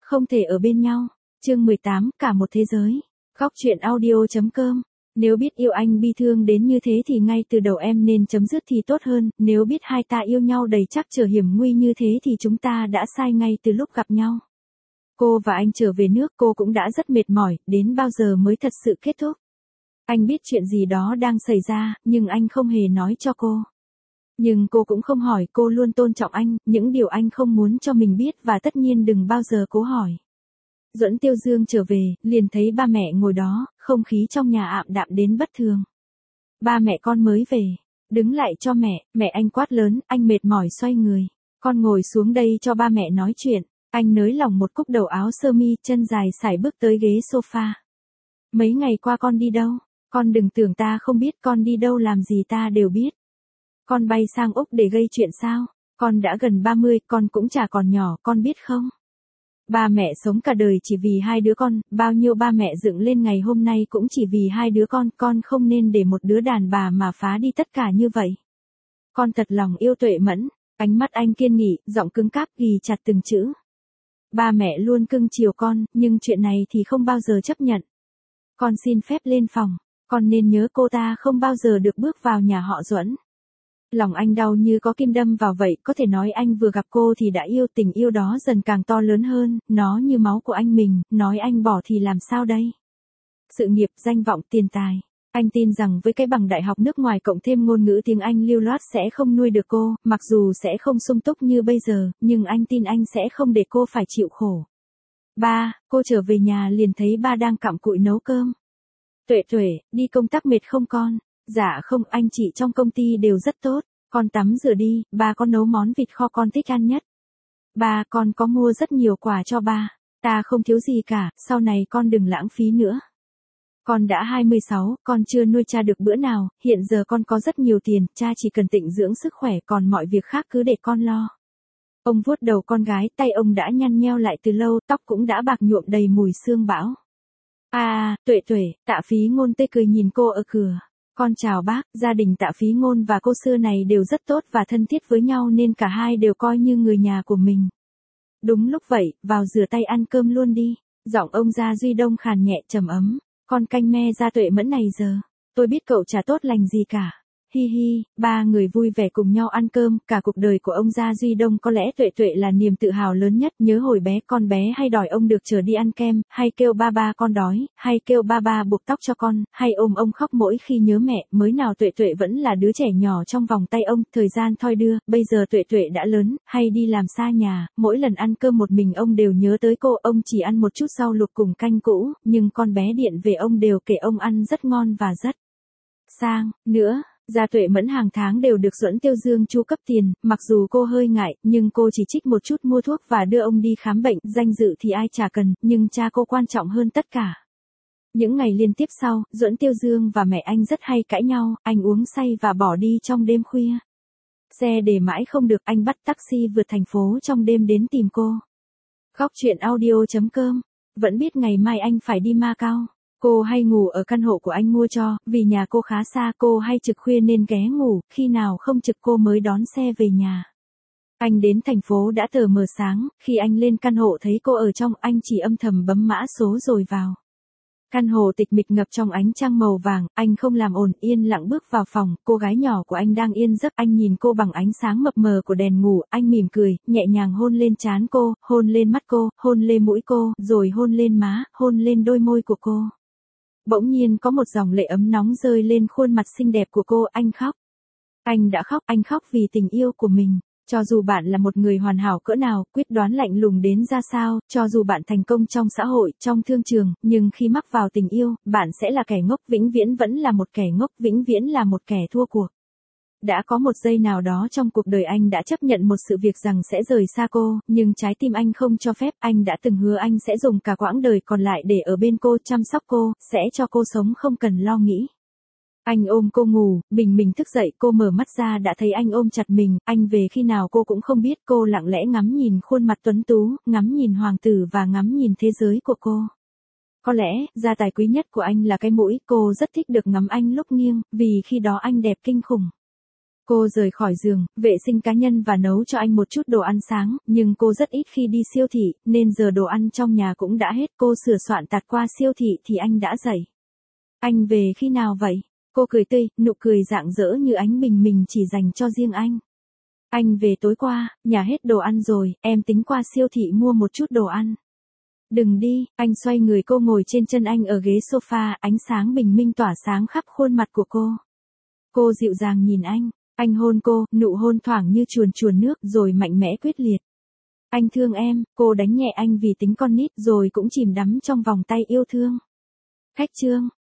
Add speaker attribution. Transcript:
Speaker 1: Không thể ở bên nhau. Chương 18, cả một thế giới. Góc truyện audio.com. Nếu biết yêu anh bi thương đến như thế thì ngay từ đầu em nên chấm dứt thì tốt hơn, nếu biết hai ta yêu nhau đầy trắc trở hiểm nguy như thế thì chúng ta đã sai ngay từ lúc gặp nhau. Cô và anh trở về nước, cô cũng đã rất mệt mỏi, đến bao giờ mới thật sự kết thúc. Anh biết chuyện gì đó đang xảy ra, nhưng anh không hề nói cho cô. Nhưng cô cũng không hỏi, cô luôn tôn trọng anh, những điều anh không muốn cho mình biết và tất nhiên đừng bao giờ cố hỏi. Duẫn Tiêu Dương trở về, liền thấy ba mẹ ngồi đó, không khí trong nhà ảm đạm đến bất thường. Ba mẹ con mới về, đứng lại cho mẹ anh quát lớn, anh mệt mỏi xoay người. Con ngồi xuống đây cho ba mẹ nói chuyện. Anh nới lỏng một cúc đầu áo sơ mi, chân dài sải bước tới ghế sofa. Mấy ngày qua con đi đâu? Con đừng tưởng ta không biết, con đi đâu làm gì ta đều biết. Con bay sang Úc để gây chuyện sao? Con đã gần 30, con cũng chả còn nhỏ, con biết không? Ba mẹ sống cả đời chỉ vì hai đứa con, bao nhiêu ba mẹ dựng lên ngày hôm nay cũng chỉ vì hai đứa con không nên để một đứa đàn bà mà phá đi tất cả như vậy. Con thật lòng yêu Tuệ Mẫn, ánh mắt anh kiên nghị, giọng cứng cáp ghi chặt từng chữ. Ba mẹ luôn cưng chiều con, nhưng chuyện này thì không bao giờ chấp nhận. Con xin phép lên phòng, con nên nhớ cô ta không bao giờ được bước vào nhà họ Duẫn. Lòng anh đau như có kim đâm vào vậy, có thể nói anh vừa gặp cô thì đã yêu, tình yêu đó dần càng to lớn hơn, nó như máu của anh mình, nói anh bỏ thì làm sao đây? Sự nghiệp, danh vọng, tiền tài. Anh tin rằng với cái bằng đại học nước ngoài cộng thêm ngôn ngữ tiếng Anh lưu loát sẽ không nuôi được cô, mặc dù sẽ không sung túc như bây giờ, nhưng anh tin anh sẽ không để cô phải chịu khổ. Ba, cô trở về nhà liền thấy ba đang cặm cụi nấu cơm. Tuệ, đi công tác mệt không con? Dạ không, anh chị trong công ty đều rất tốt, con tắm rửa đi, ba con nấu món vịt kho con thích ăn nhất. Ba, con có mua rất nhiều quà cho ba, ta không thiếu gì cả, sau này con đừng lãng phí nữa. Con đã 26, con chưa nuôi cha được bữa nào, hiện giờ con có rất nhiều tiền, cha chỉ cần tịnh dưỡng sức khỏe, còn mọi việc khác cứ để con lo. Ông vuốt đầu con gái, tay ông đã nhăn nheo lại từ lâu, tóc cũng đã bạc nhuộm đầy mùi sương bão. Tuệ, Tạ Phí Ngôn tươi cười nhìn cô ở cửa. Con chào bác, gia đình Tạ Phí Ngôn và cô xưa này đều rất tốt và thân thiết với nhau nên cả hai đều coi như người nhà của mình. Đúng lúc vậy, vào rửa tay ăn cơm luôn đi. Giọng ông Gia Duy Đông khàn nhẹ trầm ấm. Con canh me ra Tuệ Mẫn này giờ. Tôi biết cậu chả tốt lành gì cả. Hi hi, ba người vui vẻ cùng nhau ăn cơm, cả cuộc đời của ông Gia Duy Đông có lẽ Tuệ là niềm tự hào lớn nhất, nhớ hồi bé con bé hay đòi ông được chở đi ăn kem, hay kêu ba con đói, hay kêu ba buộc tóc cho con, hay ôm ông khóc mỗi khi nhớ mẹ, mới nào Tuệ vẫn là đứa trẻ nhỏ trong vòng tay ông, thời gian thoi đưa, bây giờ Tuệ đã lớn, hay đi làm xa nhà, mỗi lần ăn cơm một mình ông đều nhớ tới cô, ông chỉ ăn một chút rau luộc cùng canh cũ, nhưng con bé điện về ông đều kể ông ăn rất ngon và rất sang, nữa. Gia Tuệ Mẫn hàng tháng đều được Duẫn Tiêu Dương chu cấp tiền, mặc dù cô hơi ngại, nhưng cô chỉ trích một chút mua thuốc và đưa ông đi khám bệnh, danh dự thì ai chả cần, nhưng cha cô quan trọng hơn tất cả. Những ngày liên tiếp sau, Duẫn Tiêu Dương và mẹ anh rất hay cãi nhau, anh uống say và bỏ đi trong đêm khuya. Xe để mãi không được, anh bắt taxi vượt thành phố trong đêm đến tìm cô. Góc truyện audio.com. Vẫn biết ngày mai anh phải đi Macau. Cô hay ngủ ở căn hộ của anh mua cho, vì nhà cô khá xa, cô hay trực khuya nên ghé ngủ, khi nào không trực cô mới đón xe về nhà. Anh đến thành phố đã tờ mờ sáng, khi anh lên căn hộ thấy cô ở trong, anh chỉ âm thầm bấm mã số rồi vào. Căn hộ tịch mịch ngập trong ánh trăng màu vàng, anh không làm ồn, yên lặng bước vào phòng, cô gái nhỏ của anh đang yên giấc, anh nhìn cô bằng ánh sáng mập mờ của đèn ngủ, anh mỉm cười, nhẹ nhàng hôn lên trán cô, hôn lên mắt cô, hôn lên mũi cô, rồi hôn lên má, hôn lên đôi môi của cô. Bỗng nhiên có một dòng lệ ấm nóng rơi lên khuôn mặt xinh đẹp của cô, anh khóc. Anh đã khóc, anh khóc vì tình yêu của mình. Cho dù bạn là một người hoàn hảo cỡ nào, quyết đoán lạnh lùng đến ra sao, cho dù bạn thành công trong xã hội, trong thương trường, nhưng khi mắc vào tình yêu, bạn sẽ là kẻ ngốc, vĩnh viễn vẫn là một kẻ ngốc, vĩnh viễn là một kẻ thua cuộc. Đã có một giây nào đó trong cuộc đời anh đã chấp nhận một sự việc rằng sẽ rời xa cô, nhưng trái tim anh không cho phép, anh đã từng hứa anh sẽ dùng cả quãng đời còn lại để ở bên cô, chăm sóc cô, sẽ cho cô sống không cần lo nghĩ. Anh ôm cô ngủ, mình thức dậy, cô mở mắt ra đã thấy anh ôm chặt mình, anh về khi nào cô cũng không biết, cô lặng lẽ ngắm nhìn khuôn mặt tuấn tú, ngắm nhìn hoàng tử và ngắm nhìn thế giới của cô. Có lẽ, gia tài quý nhất của anh là cái mũi, cô rất thích được ngắm anh lúc nghiêng, vì khi đó anh đẹp kinh khủng. Cô rời khỏi giường, vệ sinh cá nhân và nấu cho anh một chút đồ ăn sáng, nhưng cô rất ít khi đi siêu thị, nên giờ đồ ăn trong nhà cũng đã hết. Cô sửa soạn tạt qua siêu thị thì anh đã dậy. Anh về khi nào vậy? Cô cười tươi, nụ cười rạng rỡ như ánh bình minh chỉ dành cho riêng anh. Anh về tối qua, nhà hết đồ ăn rồi, em tính qua siêu thị mua một chút đồ ăn. Đừng đi, anh xoay người, cô ngồi trên chân anh ở ghế sofa, ánh sáng bình minh tỏa sáng khắp khuôn mặt của cô. Cô dịu dàng nhìn anh hôn cô, nụ hôn thoảng như chuồn chuồn nước rồi mạnh mẽ quyết liệt. Anh thương em, cô đánh nhẹ anh vì tính con nít rồi cũng chìm đắm trong vòng tay yêu thương. Khách trương.